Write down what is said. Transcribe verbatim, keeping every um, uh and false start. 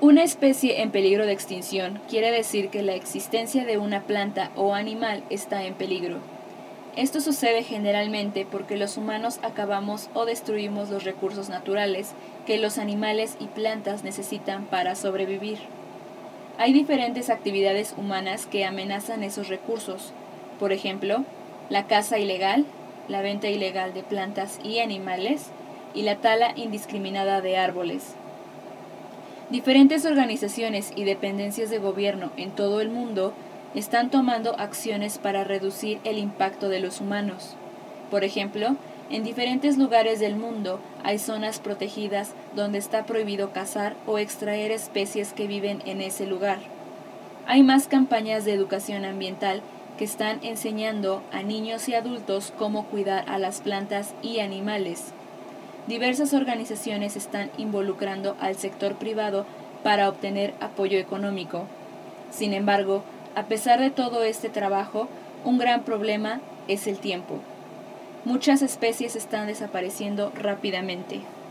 Una especie en peligro de extinción quiere decir que la existencia de una planta o animal está en peligro. Esto sucede generalmente porque los humanos acabamos o destruimos los recursos naturales que los animales y plantas necesitan para sobrevivir. Hay diferentes actividades humanas que amenazan esos recursos. Por ejemplo, la caza ilegal, la venta ilegal de plantas y animales y la tala indiscriminada de árboles. Diferentes organizaciones y dependencias de gobierno en todo el mundo están tomando acciones para reducir el impacto de los humanos. Por ejemplo, en diferentes lugares del mundo hay zonas protegidas donde está prohibido cazar o extraer especies que viven en ese lugar. Hay más campañas de educación ambiental que están enseñando a niños y adultos cómo cuidar a las plantas y animales. Diversas organizaciones están involucrando al sector privado para obtener apoyo económico. Sin embargo, a pesar de todo este trabajo, un gran problema es el tiempo. Muchas especies están desapareciendo rápidamente.